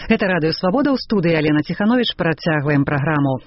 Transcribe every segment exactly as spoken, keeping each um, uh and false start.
Это Радыё Свабода, ў студыі Алена Ціхановіч. Працягваем праграму.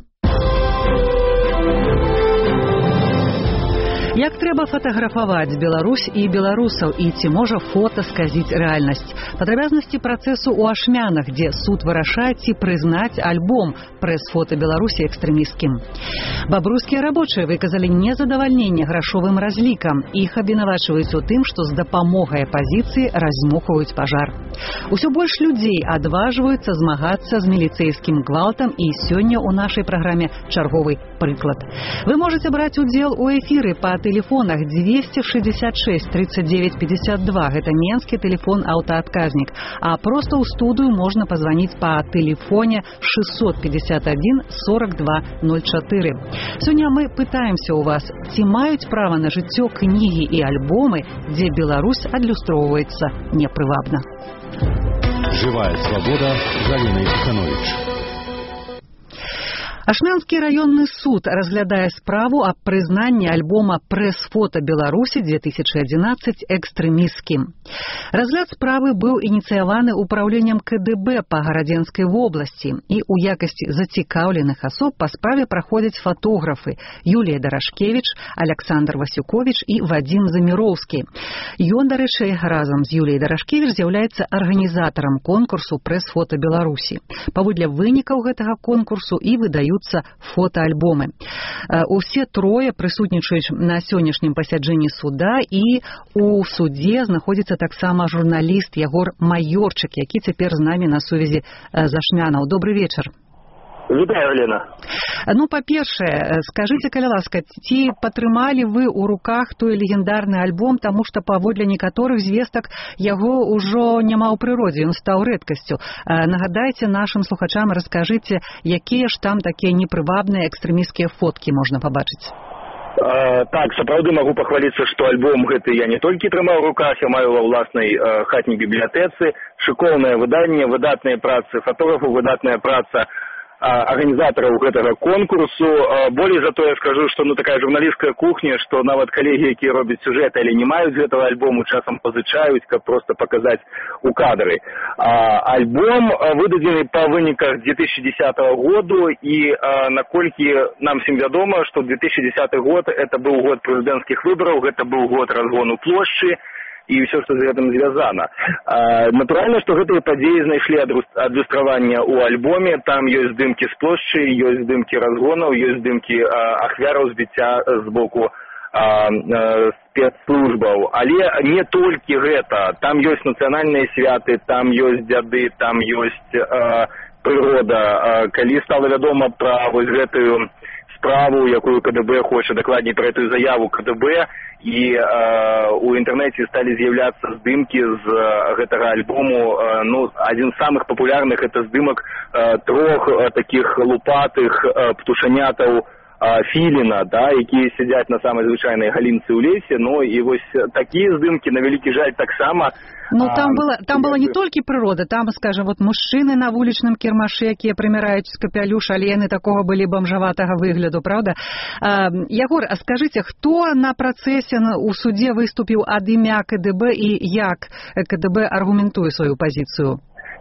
Як трэба фатаграфаваць Беларусь і беларусаў, і ці можа фота сказіць рэальнасць? Падрабязнасці працэсу ў Ашмянах, дзе суд вырашае, ці прызнаць альбом прэс-фота Беларусі экстрэмісцкім. Бабруйскія рабочыя выказалі незадавальненне грашовым разлікам. Іх абвінавачваюць у тым, што з дапамогай апазіцыі раздзьмухваюць пажар. Усё больш людзей адважваюцца змагацца з міліцэйскім гвалтам, і сёння ў нашай праграме чарговы прыклад. Вы можаце браць удзел у эфіры па телефонах двести шестьдесят шесть тридцать девять пятьдесят два, гэта менскі телефон аўтаадказнік, а просто ў студыю можна пазваніць па телефоне шестьсот пятьдесят один сорок два ноль четыре. Сёння мы пытаемся у вас, ці маюць права на жыццё кнігі і альбомы, дзе Беларусь адлюстроўваецца непрывабна. Живая свобода з Аленой Ціхановіч. Ашмянскі раённы суд разглядае справу аб прызнанні альбома «Прэс-фота Беларусі две тысячи одиннадцать» экстрэмісцкім. Разгляд справы быў ініцыяваны ўпраўленнем ка дэ бэ па Гарадзенскай вобласці, і ў якасці зацікаўленых асоб па справе праходзяць фатографы Юлія Дарашкевіч, Александр Васюковіч і Вадзім Заміроўскі. Ён, дарэчы, разам з Юліяй Дарашкевіч з'яўляецца арганізатарам конкурсу «Прэс-фота Беларусі». Паводле вынікаў гэтага конкурсу і выдаюць фотоальбомы. Усе трое прысутнічаюць на сённяшнім пасяджэнні суда, і у судзе знаходзіцца таксама журналіст Ягор Майорчык, які цяпер з намі на сувязі з Ашмянаў. Добры вечар. Вітаю, Алена. Ну, па-першае, скажыце, калі ласка, ці падтрымалі вы ў руках той легендарны альбом, таму што паводле некаторых звестак яго ўжо няма ў прыродзе, ён стаў рэдкасцю. Нагадайце нашым слухачам, раскажыце, якія ж там такія непрывабныя экстрэмісцкія фоткі можна пабачыць. Uh, так, сапраўды магу пахваліцца, што альбом гэты я не толькі трымаў у руках, я маю ва ўласнай uh, хатняй бібліятэцы, шыкоўнае выданне, выдатныя працы фатографаў, выдатная праца арганізатараў гэтага конкурсу. Болей за то я скажу, што ну такая журналісцкая кухня, што нават калегі, якія робяць сюжэты, але не маюць гэтага альбому, часам пазычаюць, каб проста паказаць у кадры. Альбом выдадзены па выніках две тысячи десятого году, і наколькі нам всім вядома, што две тысячи десятый год это быў год прэзідэнцкіх выбараў, гэта быў год разгону плошчы і ўсё, што з гэтым звязана. Натуральна, што гэтыя падзеі знайшлі адлюстраванне ў альбоме. Там ёсць здымкі з плошчы, ёсць здымкі разгонаў, ёсць здымкі ахвяраў збіцця з боку спецслужбаў. Але не толькі гэта. Там ёсць нацыянальныя святы, там ёсць дзяды, там ёсць прырода. Калі стала вядома пра вось гэтую справу, якую ка дэ бэ хоча, дакладней пра эту заяву ка дэ бэ, і э, у інтэрнэце сталі з'яўляцца здымкі з э, гэтага альбому. Э, ну, адзін з самых папулярных это здымак э, трох э, такіх лупатых э, птушанятаў э, філіна, да, якія сядзяць на самай звычайнай галінцы ў лесе. Ну і вось такія здымкі, на вялікі жаль, таксама. Ну, там было, там была не толькі прырода, там, скажем, вот мужчыны на вулічным кірмашы, якія прыміраюць з капялюш, але яны такога былі бомжаватага выгляду, правда? А, Ягор, а скажыце, хто на працэсе у судзе выступіў ад імя ка дэ бэ і як ка дэ бэ аргументуе сваю пазіцыю?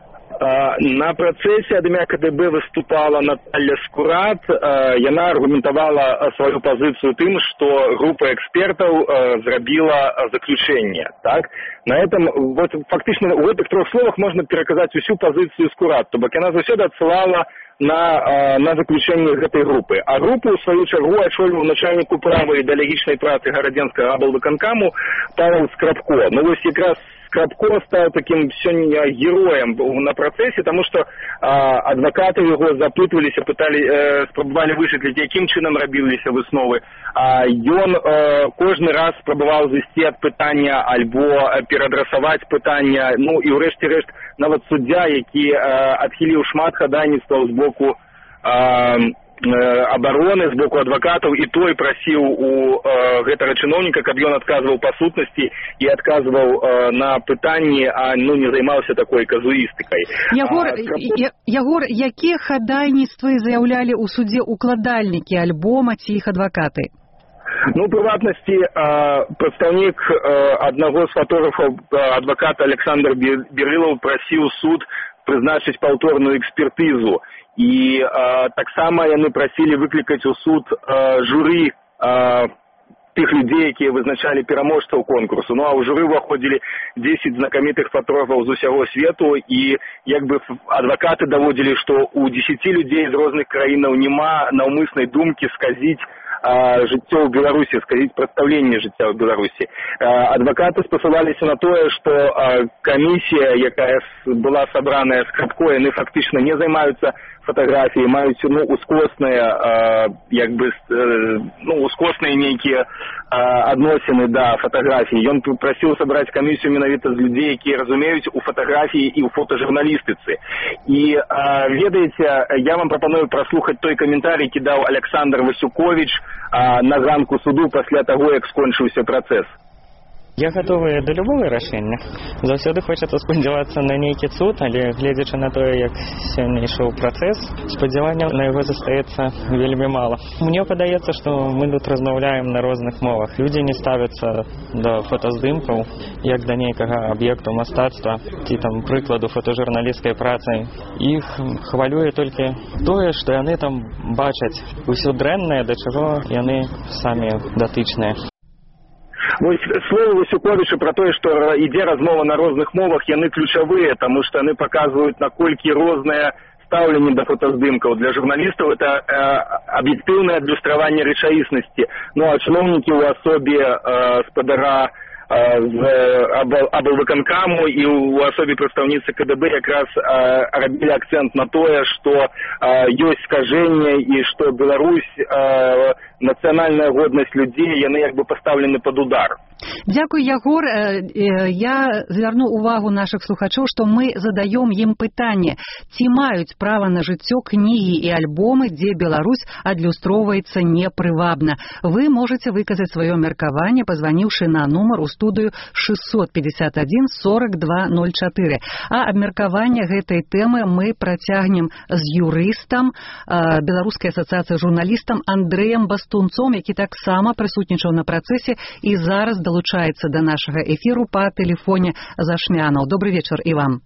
На працэсе ад імя ка дэ бэ выступала Наталья Скурат. Яна аргументавала сваю пазіцыю тым, што група экспертаў зрабіла заключэнне. Так? На этом, вот, фактычна, у гэтых трох словах можна пераказаць усю пазіцыю Скурат, то бок яна заўсёды адсылала на, на заключэнне гэтай групы. А групу, у сваю чаргу, ачоліваў начальнік управы ідэалагічнай працы Гарадзенскага аблвыканкаму Павел Скрабко. Ну, вось якраз Скрабко стал таким сёння героем на працэсе, таму што адвакаты яго запытваліся, пыталі, э, спрабавалі высветліць, якім чынам рабіліся высновы. А ён э, кожны раз спрабаваў зайсці ад пытання альбо перадрасаваць пытання. Ну і ўрэшце рэшт нават суддзя, які э, адхіліў шмат хадайніцтваў з боку э, абароны, з боку адвакатаў, і той прасіў у э, гэтага чыноўніка, каб ён адказваў па сутнасці і адказваў э, на пытанні, а ну не займаўся такой казуістыкай. Ягор, а, я, Ягор, якія хадайніцтвы заяўлялі ў судзе укладальнікі альбома ці іх адвакаты? Ну, у прыватнасці, прадстаўнік аднаго з фотографаў, адваката Александр Берылаў, прасіў суд прызначыць паўторную экспертызу. І э, таксама яны прасілі выклікаць у суд э, журы э, тых людзей, якія вызначалі пераможцаў конкурсу. Ну а ў журы ўваходзілі дзесяць знакамітых фотографаў з усяго свету, і як бы адвакаты даводзілі, што у дзесяці людзей з розных краінаў няма наўмыснай думкі сказіць жыццё ў Беларусі, сказіць прадстаўленне жыцця ў Беларусі. Адвакаты спасылаліся на тое, што камісія, якая была сабраная з Крапко, яны фактычна не займаюцца фотаграфіяй, маюць ну, ускосныя, як бы, ну, ускосныя нейкія адносіны да фотаграфіі. Ён прасіў сабраць камісію менавіта з людзей, якія разумеюць у фотаграфіі і ў фотажурналістыцы. І ведаеце, я вам прапаную праслухаць той каментарый, які даў Александр Васюкович на ганку суду пасля таго, як скончыўся працэс. Я гатовы да любого рашэння. Заўсёды хочацца спадзявацца на нейкі цуд, але гледзячы на тое, як сёння ішоў працэс, спадзяванняў на яго застаецца вельмі мала. Мне падаецца, што мы тут размаўляем на розных мовах. Людзі не ставяцца да фотаздымкаў, як да нейкага аб'екту мастацтва, ці там прыкладу фотажурналісцкай працы. Іх хвалюе толькі тое, што яны там бачаць усё дрэннае, да чаго яны самі датычныя. Вось словы Васюковіча пра тое, што ідзе размова на розных мовах, яны ключавыя, таму што яны паказваюць, наколькі рознае стаўленне да фотаздымкаў. Для журналістаў это э, аб'ектыўнае адлюстраванне рэчаіснасці. Ну а чыноўнікі ў асобе э, спадара з аблвыканкаму і ў асобе прадстаўніцы КДБ якраз э, рабілі акцэнт на тое, што э, ёсць скажэнне і што Беларусь, э, нацыянальная годнасць людзей, яны як бы пастаўлены пад удар. Дзякуй, Ягор. Я звярну увагу нашых слухачоў, што мы задаём ім пытанне, ці маюць права на жыццё кнігі і альбомы, дзе Беларусь адлюстроўваецца непрывабна. Вы можаце выказаць сваё меркаванне, пазваніўшы на нумар у студыю шестьсот пятьдесят один сорок два ноль четыре. А абмеркаванне гэтай тэмы мы працягнем з юрыстам Беларускай асацыяцыі журналістам Андрэем Бастунцом, які таксама прысутнічаў на працэсе і зараз долучается до нашего эфиру по телефоне Зашмянов. Добрый вечер и вам.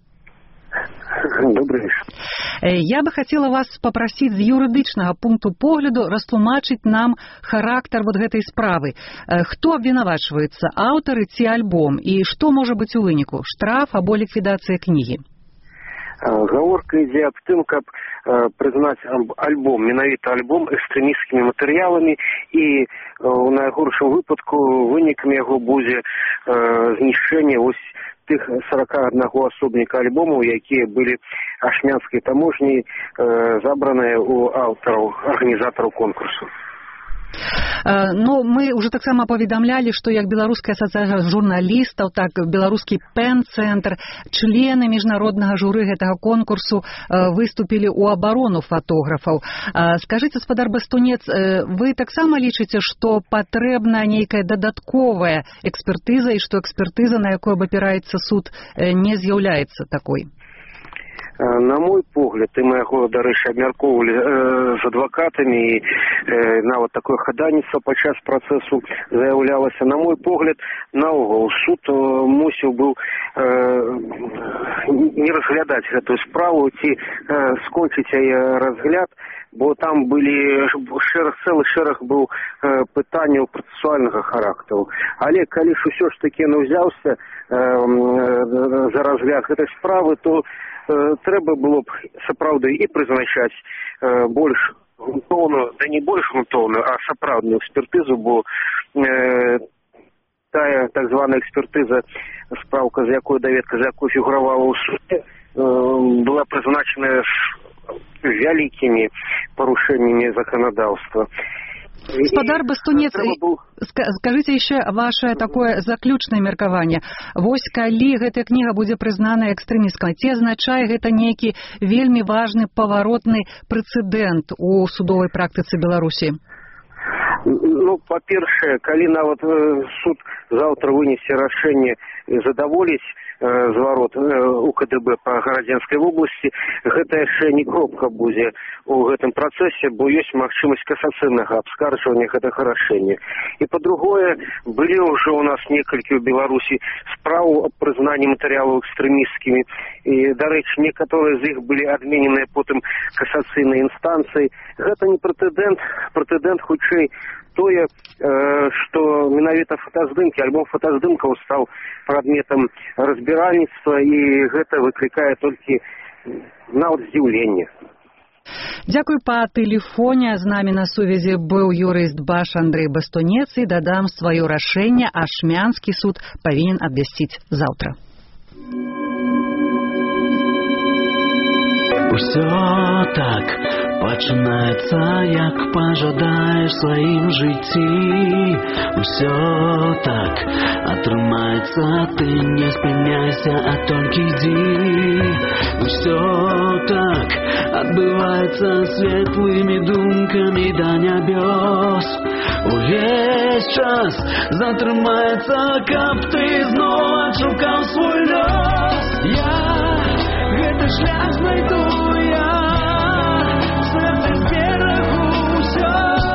Добрый вечер. Я бы хотела вас попросить з юридичного пункту погляду растлумачить нам характер вот гэтай справы. Хто обвинавачивается, аўтары ці альбом, и что может быть у выніку? Штраф або ликвидация книги? Гаворка ідзе аб тым, каб э, прызнаць альбом, менавіта альбом экстрэмісцкімі матэрыяламі, і э, у найгоршым выпадку вынікам яго будзе э, знішчэнне вось тых сорока аднаго асобніка альбомаў, якія былі ашмянскай таможняй э, забраныя у аўтараў, арганізатараў конкурсу. Ну, мы уже так само паведамлялі, што як Беларуская асацыяцыя журналістаў, так беларускі пен-цэнтр, члены міжнароднага журы гэтага конкурсу выступілі ў абарону фотографаў. Скажыце, спадар Бастунец, вы таксама лічыце, што патрэбна нейкая дадатковая экспертыза, і што экспертыза, на якой абапіраецца суд, не з'яўляецца такой? На мой погляд, і мы яго, дарэчы, абмяркоўвалі э, з адвакатамі, і э, нават такое хадайніцтва падчас працэсу заяўлялася. На мой погляд, наогул суд э, мусіў быў э, не разглядаць гэтую справу, ці э, скончыць яе разгляд, бо там былі шэраг, цэлы шэраг быў э, пытанняў працэсуальнага характару. Але калі ж усё ж такі ён узяўся э, э, за разгляд гэтай справы, то трэба было б сапраўды і прызначаць э, больш грунтоўную, да не больш грунтоўную, а сапраўдную экспертызу, бо э, тая так званая экспертыза, справка, з якой даведка, з якой фігуравала ў суде, э, была прызначана з вялікімі парушэннямі заканадаўства. Спадар Бастунец, скажите еще ваше такое заключное меркаванне. Вось калі гэтая кніга будзе прызнана экстрэмісцкай, ці азначае гэта нейкі вельмі важны паваротны прэцэдэнт у судовай практыцы Беларусі? Ну, па-першае, калі нават суд заўтра вынесе рашэнне задаволіць зварот у ка дэ бэ па Гарадзенскай вобласці, гэта яшчэ не кропка будзе у гэтым працэсе, бо ёсць магчымасць касацыйнага абскарджвання гэтага рашэння. І па-другое, былі ўжо у нас некалькі ў Беларусі спраў аб прызнанні матэрыялаў экстрэмісцкімі, і, дарэчы, некаторыя з іх былі адмененыя потым касацыйнай інстанцыяй. Гэта не прэтэдэнт, прэтэдэнт хутчэй тое, што менавіта фотаздымкі, альбом фотаздымкаў стаў прадметам разбіральніцтва, і гэта выклікае толькі нават здзіўленне. Дзякуй. Па тэлефоне з намі на сувязі быў юрыст Баш Андрэй Бастунец, і дадам сваё рашэнне Ашмянскі суд павінен абвясціць заўтра. Усё так пачынаецца, як пажадаеш сваім жыцці. Усё так атрымаецца, ты не спыняйся, а толькі ідзі. Усё так адбываецца светлымі думкамі да нябёс. Увесь час затрымаецца, каб ты зноў адшукаў свой лёс. Я гэты шлях знайду, я сэрцы зберагу ўсё.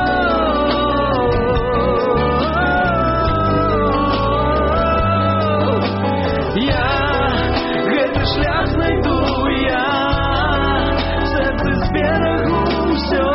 Я гэты шлях знайду, я сэрцы зберагу ўсё.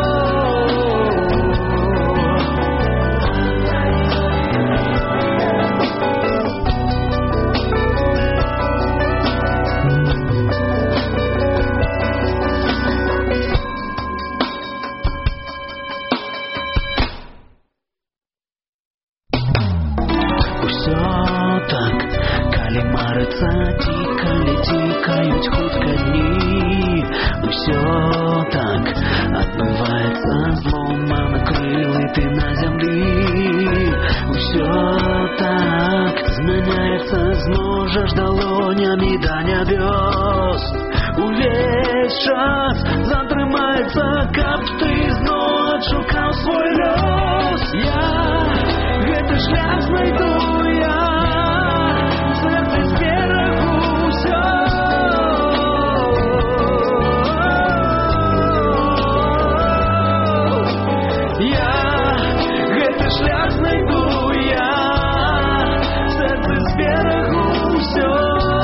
Тікаюць хутка дні. Усё так адбываецца, зломаны крылы ты на зямлі. Усё так змяняецца, зможаш далонямі да нябёс. Увесь час затрымаецца, каб ты зноў адшукаў свой лёс. Я гэты шлях знайду, я сэрцы зберагу ўсё. Я гэты шлях знайду, я сэрцы зберагу ўсё.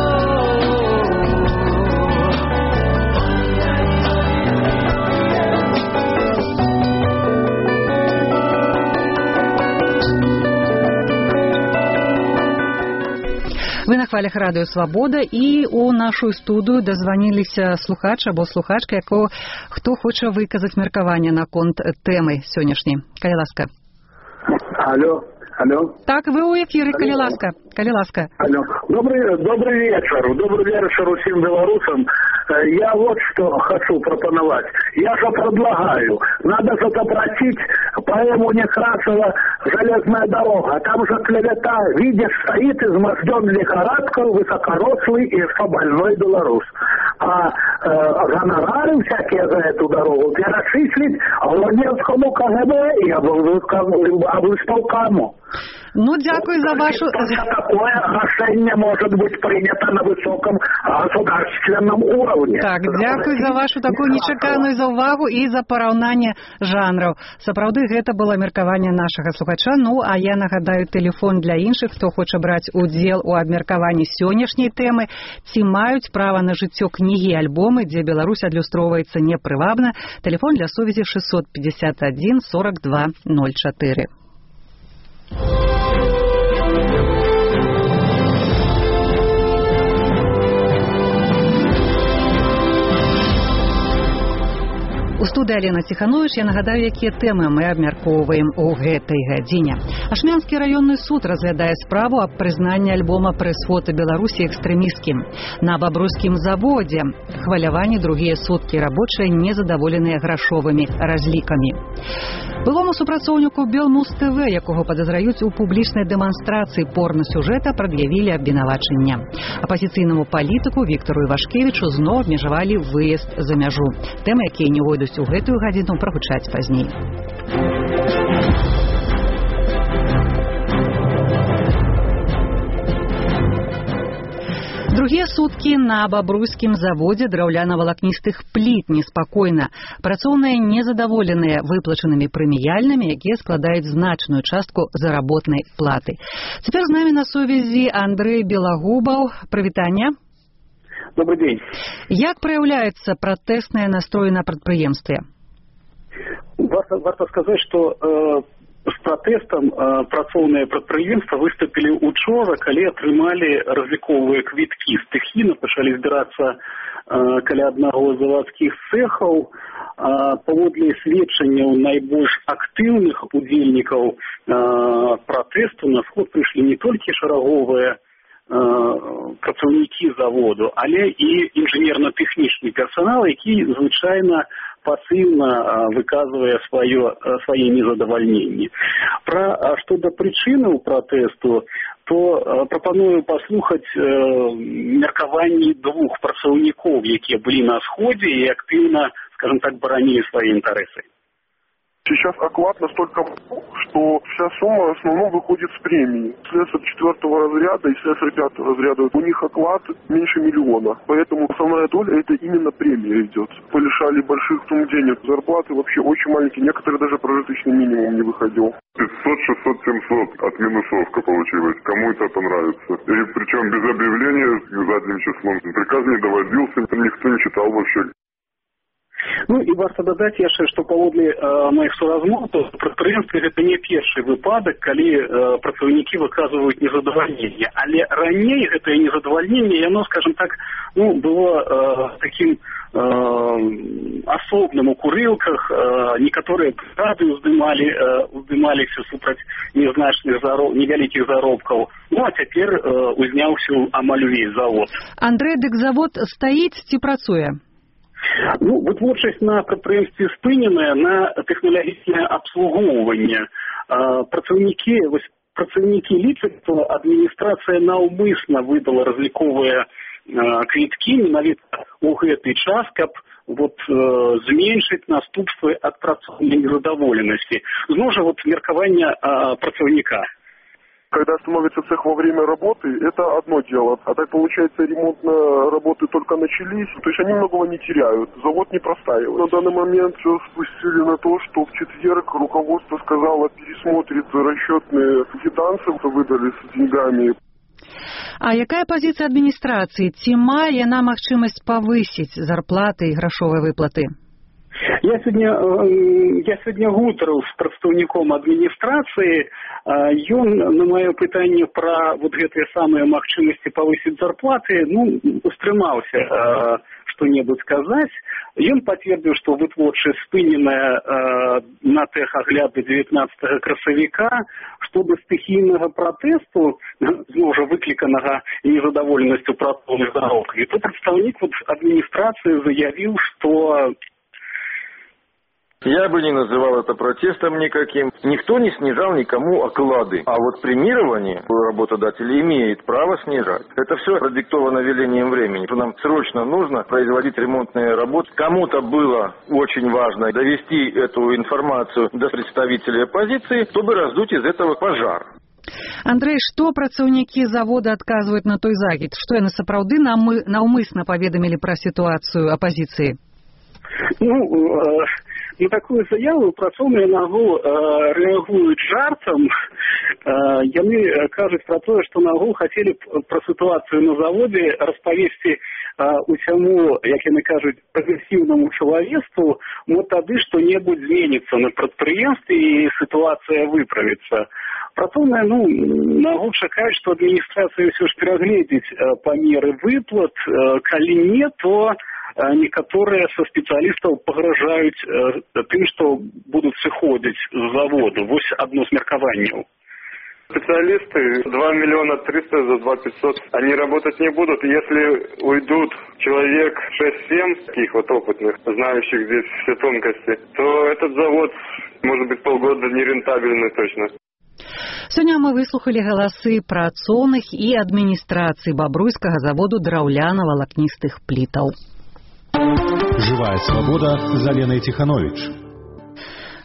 Вы на хвалях радыё Свабода, і у нашу студыю дазваніліся слухач або слухачка, якого хто хоча выказаць меркаванне наконт тэмы сённяшняй. Калі ласка. Алло, алло. Так, вы ў эфіры, калі ласка. Калі ласка. Алло. Добрый, добрый вечер. Добрый вечер усім белорусам. Я вот что хочу пропоновать. Я же предлагаю, надо запросить поэму Некрасова «Железная дорога». Там же клевета, видишь, стоит изможден лихорадкой, высокорослый и больной белорус. А э, гонорары всякие за эту дорогу перечислить Лонецкому ка гэ бэ и облсполкому. Ну, дякую за вашу... Такое решение может быть принято на высоком государственном уровне. Так, дякую за вашу такую нечаканую заўвагу і за параўнанне жанраў. Сапраўды, гэта было меркаванне нашага слухача. Ну, а я нагадаю тэлефон для іншых, хто хоча браць удзел у абмеркаванні сённяшняй тэмы, ці маюць права на жыццё кнігі і альбомы, дзе Беларусь адлюстроўваецца непрывабна. Тэлефон для сувязі шестьсот пятьдесят один сорок два ноль четыре. У студыі Алена Ціхановіч, я нагадаю, якія тэмы мы абмяркоўваем у гэтай гадзіне. Ашмянскі раённы суд разглядае справу аб прызнанні альбома прэс-фота Беларусі экстрэмісцкім. На бабруйскім заводзе хваляванні другія суткі, рабочыя незадаволеныя грашовымі разлікамі. Былому супрацоўніку Белмуз-ТВ, якога падазраюць у публічнай дэманстрацыі порна-сюжэта, прад'явілі абвінавачанне. Апазіцыйнаму палітыку Віктару Івашкевічу зноў абмежавалі выезд за мяжу. Тэмы, якія не войдуць у гэтую гадзіну, прагучаць пазней. Другія суткі на бабруйскім заводзе драўляна-валакністых пліт неспакойна. Працоўныя незадаволеныя выплачанымі прэміяльнымі, якія складаюць значную частку заработнай платы. Цяпер з намі на сувязі Андрэй Белагубаў. Прывітанне. Добрый день. Як праяўляецца пратэсная настрой на прадпрыемстве? Варта, варта сказаць, што э, з пратэстам э, працоўныя прадпрыемства выступілі учора, калі атрымалі разліковыя квіткі. Стыхійна пачалі збірацца э, каля аднаго з завадскіх цэхаў. Э, паводле сведчанняў найбольш актыўных удзельнікаў э, пратэсту на сход прыйшлі не толькі шараговыя працаўнікі заводу, але і інжынерна-тэхнічны персанал, які звычайна пасыўна выказвае сваё, свае незадавальненні. Пра што да прычынаў пратэсту, то прапаную паслухаць меркаванні двух працаўнікоў, якія былі на сходзе і актыўна, скажем так, баранілі свае інтарэсы. Сейчас оклад настолько мал, что вся сумма в основном выходит с премии. Слесарь четвертого разряда и слесарь пятого разряда, у них оклад меньше миллиона. Поэтому основная доля это именно премия идет. Полишали больших сумм денег. Зарплаты вообще очень маленькие. Некоторые даже прожиточный минимум не выходил. пятьсот, шестьсот, семьсот от минусовка получилось. Кому это понравится. И причем без объявления задним числом. Приказ не доводился, никто не читал вообще. Ну і варта дадаць яшчэ, што паводле э, маіх суразмоўцаў, прадпрыемстве гэта не першы выпадак, калі э, працаўнікі выказваюць незадавальненне. Але раней гэтае незадавальненне, яно, скажем так, ну, было э, такім э, асобным у курылках, э, некаторыя бригады ўздымалі, э, ўздымаліся супраць незначных зароб... невялікіх заробкаў. Ну, а цяпер э, узняўся амаль увесь завод. Андрэй, дык завод стаіць ці працуе? Ну, вытворчасць на прадпрыемстве спыненая на тэхналагічнае абслугоўванне. Працаўнікі, вось працаўнікі лічаць, што адміністрацыя наўмысна выдала разліковыя квіткі менавіта ў гэты час, каб вот зменшыць наступствы ад працоўнай незадаволенасці. Зноў жа вот меркаванне працаўніка. Когда остановится цех во время работы, это одно дело. А так получается, ремонтные работы только начались, то есть они многого не теряют. Завод не простаивает. На данный момент все спустили на то, что в четверг руководство сказало, пересмотрит расчетные квитанции, выдали с деньгами. А якая пазіцыя адміністрацыі? Ці мае яна магчымасць павысіць зарплаты і грашовыя выплаты? Я сегодня, я сегодня гутарыў з прадстаўніком адміністрацыі. Ён на маё пытанне пра вот гэтыя самыя магчымасці павысіць зарплаты, ну, устрымаўся што-небудзь сказаць. Ён пацвердзіў, што вытворчасць спыненая на тэхагляды дзевятнаццатага красавіка, што да стыхійнага пратэсту, зноў жа выкліканага незадаволенасцю працоўных заробкаў. І тут прадстаўнік вот адміністрацыі заявіў, што я бы не называл это протестом никаким. Никто не снижал никому оклады. А вот премирование работодатель имеет право снижать. Это все продиктовано велением времени. Нам срочно нужно производить ремонтные работы. Кому-то было очень важно довести эту информацию до представителей оппозиции, чтобы раздуть из этого пожар. Андрэй, што працаўнікі завода адказваюць на той загад? Што яны сапраўды наўмысна паведамілі пра сітуацыю апазіцыі? Ну, э... на такую заяву працоўныя нагул э, рэагуюць жартам. Э, яны кажуць пра тое, што нагул хацелі пра сітуацыю на заводзе распавесці э, усяму, як яны кажуць, прагрэсіўнаму чалавецтву, мо тады што-небудзь зменіцца на прадпрыемстве і сітуацыя выправіцца. Працоўныя, ну, нагул чакаюць, што адміністрацыя ўсё ж перагледзіць э, памеры выплат. Э, калі не, то некаторыя са спецыялістаў пагражаюць э, тым, што будуць сыходзіць з заводу. Вось одно з меркаванняў. Специалисты два миллиона триста за два пятьсот, они работать не будут. Если уйдут человек шесть-семь таких вот опытных, знающих здесь все тонкости, то этот завод может быть полгода нерентабельный точно. Сёння мы выслухалі галасы працоўных і адміністрацыі бабруйскага заводу драўляна-валакністых плітаў. Живая свобода з Аленой Тиханович.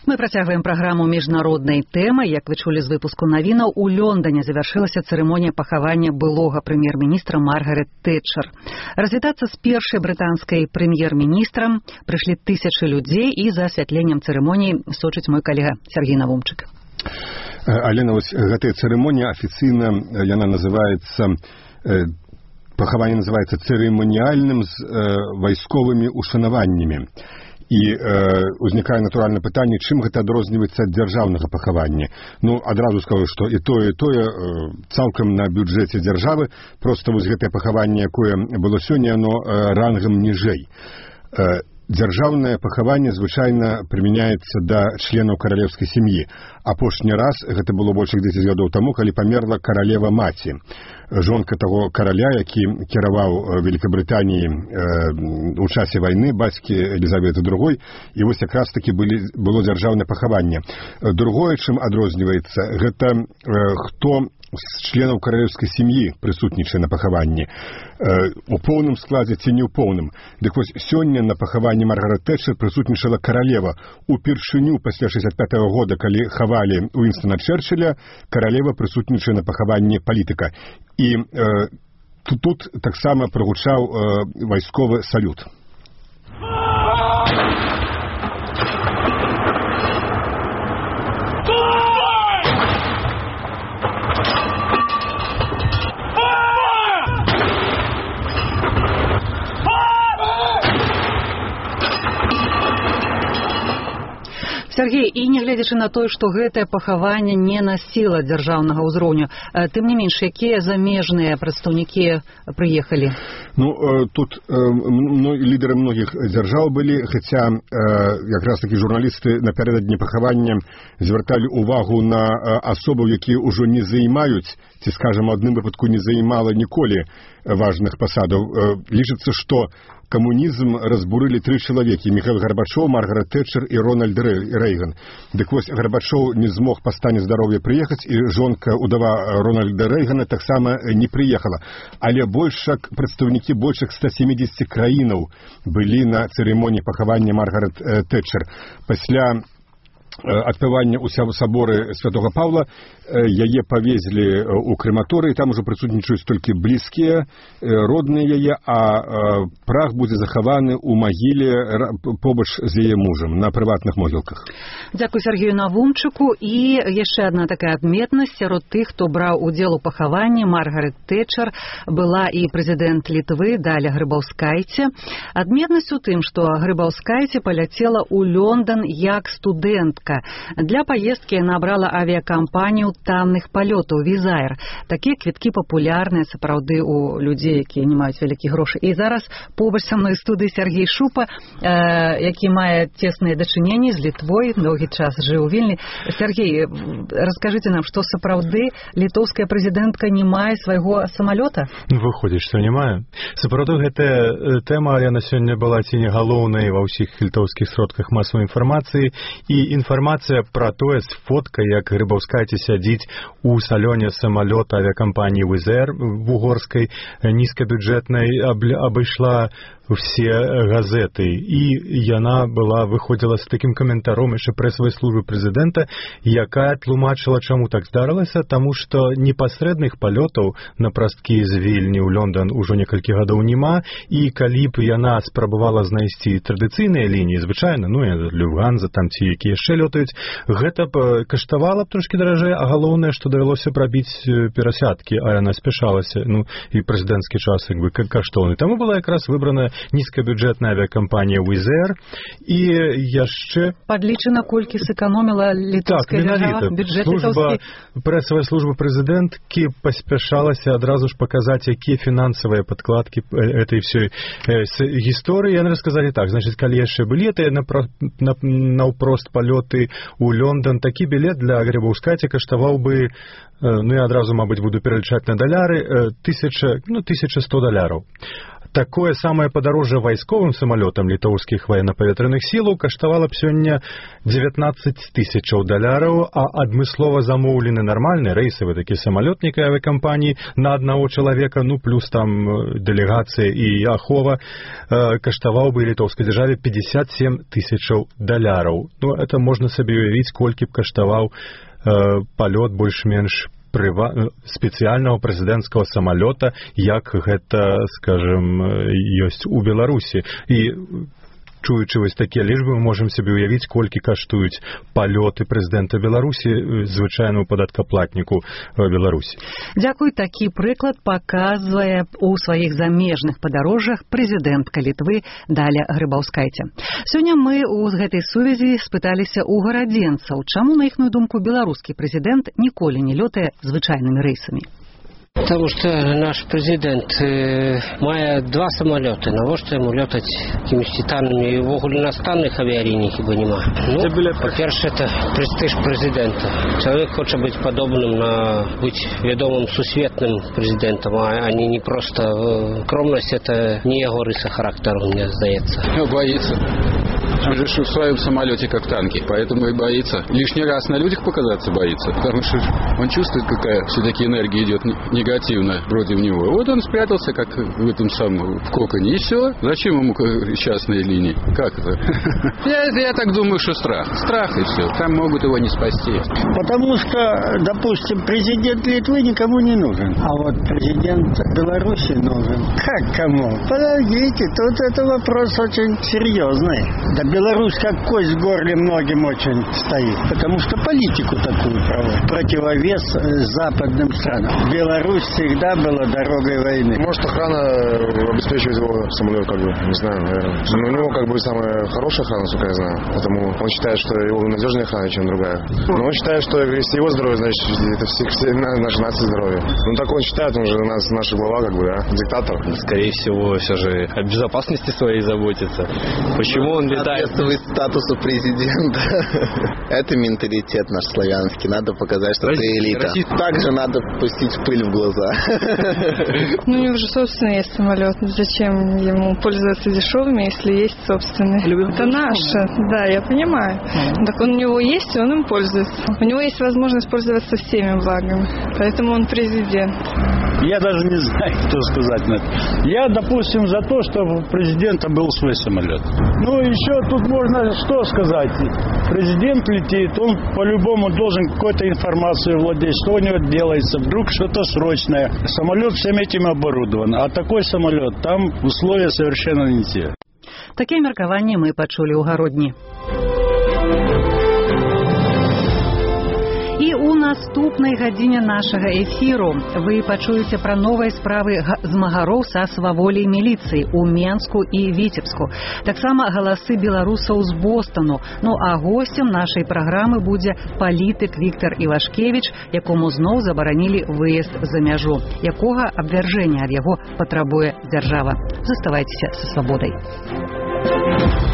Мы працягваем праграму міжнароднай тэмы. Як вы чулі з выпуску навінаў, у Лондоне завяршылася цырымонія пахавання былога прэм'ер-міністра Маргарет Тэтчер. Развітацца з першай брытанскай прэм'ер-міністрам прыйшлі тысячы людзей, і за асвятленнем цырымоніі сочыць мой калега Сергей Навумчык. Алена, вось гэтая цырымонія афіцыйна, яна называецца, пахаванне называецца цырыманіяльным з вайсковымі ушанаваннямі. І э, узнікае натуральна пытанне, чым гэта адрозніваецца ад дзяржаўнага пахавання. Ну, адразу скажу, што і тое, і тое э, цалкам на бюджэце дзяржавы, проста вось гэтае пахаванне, якое было сёння, оно э, рангам ніжэй. Э, Дзяржаўнае пахаванне звычайна прымяняецца да членаў каралеўскай сям'і. Апошні раз гэта было больш як дзесяць гадоў таму, калі памерла каралева маці, жонка таго караля, які кіраваў Великабрытаніі э, у часе вайны, бацькі Елізаветы другой, і вось якраз такі былі, было дзяржаўнае пахаванне. Другое, чым адрозніваецца, гэта э, хто з членаў каралеўскай сям'і прысутнічае на пахаванні, э, у поўным складзе ці не ў поўным. Дык вось сёння на пахаванні Маргарет Тэтчер прысутнічала каралева. Упершыню пасля шэсцьдзесят пятага года, калі хавалі Уінстона Чэрчылля, каралева прысутнічае на пахаванні палітыка. І э, тут, тут таксама прагучаў э, вайсковы салют. Сергей, і нягледзячы на тое, што гэтае пахаванне не насіла дзяржаўнага ўзроўню, тым не менш, якія замежныя прадстаўнікі прыехалі? Ну, тут ну, лідары многіх дзяржаў былі, хаця якраз такі журналісты напярэдадні пахавання звярталі увагу на асобаў, якія ўжо не займаюць, ці, скажам, у адным выпадку не займала ніколі важных пасадаў. Лічыцца, што камунізм разбурылі тры чалавекі: Міхаіл Гарбачоў, Маргарет Тэтчер і Рональд Рэйган. Дык вось Гарбачоў не змог па стане здароўя прыехаць, і жонка удава Рональда Рэйгана таксама не прыехала. Але больш як прадстаўнікі больш як ста сямідзесяці краінаў былі на цырымоніі пахавання Маргарет Тэтчер. Пасля адпявання ў саборы Святога Паўла яе павезлі ў крэматорый, там ужо прысутнічаюць толькі блізкія, родныя яе, а прах будзе захаваны ў магіле побач з яе мужам на прыватных могілках. Дзякуй Сергею Навумчыку. І яшчэ адна такая адметнасць сярод тых, хто браў удзел у пахаванні Маргарет Тэтчер, была і прэзідэнт Літвы Даля Грыбаўскайце. Адметнасць у тым, што Грыбаўскайце паляцела ў Лондон як студэнт. Для паездкі яна брала авіякампанію танных палётаў «Візаер». Такія квіткі папулярныя сапраўды ў людзей, якія не маюць вялікіх грошай. І зараз побач са мной студыі Сергей Шупа, э, які мае цесныя дачыненні з Літвой, доўгі час жыў у Вільні. Сергей, раскажыце нам, што сапраўды літоўская прэзідэнтка не мае свайго самалёта? Выходзіць, што не мае. Сапраўды гэтая тэма, яна сёння была ці не галоўнай ва ўсіх літоўскіх сродках масавай інфармацыі, і інфармацыя пра тое з фоткай, як Грыбаўскайце сядзіць у салёне самалёта авіякампаніі «Візаер» в угорскай нізкабюджэтнай абышла все газеты, і яна была выходзіла з такім каментаром яшчэ прэсавай службы прэзідэнта, якая тлумачыла, чаму так здарылася, таму што непасрэдных палётаў на прасткі з Вільні ў Лондон ужо некалькі гадоў няма, і калі б яна спрабавала знайсці традыцыйныя лініі, звычайна, ну, Люфтганза там ці якія яшчэ лётаюць, гэта б каштавала б трошкі даражэй, а галоўнае, што давялося прабіць перасядкі, а яна спяшалася, ну, і прэзідэнцкі час як бы каштоўны. Таму была якраз выбрана нізкабюджэтная авіякампанія «Візаер», і яшчэ падлічана, колькі сэканоміла літоўская дзяржава, бюджэт літоўскі. Прэсавая служба прэзідэнткі паспяшалася адразу ж паказаць, якія фінансавыя падкладкі этой всёй гісторыі. Яны расказалі так, значыць, калі яшчэ білеты наўпрост палёты ў Лондон, такі білет для Грыбаўскайце каштаваў бы, ну, я адразу, мабыць, буду пералічаць на даляры, тысяча, ну, тысяча сто даляраў. Такое самае падарожжа вайсковым самалётам літоўскіх военно-паветраных сілаў каштавала б сёння дзевятнаццаць тысячаў даляраў, а адмыслова замоўлены нармальны рэйсавы такі самалёт некай авіякампаніі на аднаго чалавека, ну плюс там дэлегацыя і ахова, э, каштаваў бы літоўскай дзяржаве пятьдесят семь тысячаў даляраў. Ну, это можна сабе уявіць, колькі б каштаваў э, палёт больш-менш прыва... спецыяльнага прэзідэнцкага самалёта, як гэта, скажем, ёсць у Беларусі. І чуючы вось такія лічбы, мы можам сабе ўявіць, колькі каштуюць палёты прэзідэнта Беларусі звычайнаму падаткаплатніку Беларусі. Дзякуй, такі прыклад паказвае у сваіх замежных падарожжах прэзідэнтка Літвы Даля Грыбаўскайце. Сёння мы ў гэтай сувязі спыталіся ў гарадзенцаў, чаму, на іхную думку, беларускі прэзідэнт ніколі не лётае звычайнымі рэйсамі. Потому что наш президент э, мае два самолета. Навошта ему летать какими-то титанами? Его иностранных авиалиний хіба нема. Ну, по-перше, это престиж президента. Человек хочет быть подобным на быть ведомым сусветным президентом, а не, не просто э, скромность. Это не его рыса характера, мне сдается. Он боится. Он же в своем самолете как танки, поэтому и боится. Лишний раз на людях показаться боится, потому что он чувствует, какая все-таки энергия идет негативная против него. Вот он спрятался, как в этом самом в коконе, и все. Зачем ему частные линии? Как это? Я, я так думаю, что страх. Страх и все. Там могут его не спасти. Потому что, допустим, президент Литвы никому не нужен, а вот президент Беларуси нужен. Как кому? Подождите, тут это вопрос очень серьезный. Да Беларусь как кость в горле многим очень стоит, потому что политику такую проводит. Противовес западным странам. Беларусь всегда была дорогой войны. Может, охрана обеспечивает его самолет, как бы, не знаю, наверное. Но у него как бы самая хорошая охрана, насколько я знаю. Поэтому он считает, что его надежнее охрана, чем другая. Но он считает, что если его здоровье, значит, это все, все наша нация здоровье. Ну так он считает, он же у нас наш глава, как бы, а, диктатор. Скорее всего, все же о безопасности своей заботится. Почему он летает? Соответствует статусу президента. Это менталитет наш славянский. Надо показать, что ты элита. Также надо пустить пыль в глаза. Ну, у него же собственный есть самолет. Зачем ему пользоваться дешевыми, если есть собственный? Это наше. Да, я понимаю. Так он у него есть, и он им пользуется. У него есть возможность пользоваться всеми благами. Поэтому он президент. Я даже не знаю, что сказать на это. Я, допустим, за то, чтобы у президента был свой самолет. Ну, еще тут можно что сказать. Президент летит, он по-любому должен какой-то информацией владеть, что у него делается, вдруг что-то срочное. Самолет всем этим оборудован, а такой самолет, там условия совершенно не те. Такие меркаванні мы пачулі ў гародні. І у наступнай гадзіне нашага эфіру вы пачуеце пра новыя справы змагароў са сваволей міліцыі ў Менску і Віцебску. Таксама галасы беларусаў з Бостону. Ну а госцем нашай праграмы будзе палітык Віктор Івашкевіч, якому зноў забаранілі выезд за мяжу. Якога абвяржэння ад яго патрабуе дзяржава. Заставайцеся са свабодай.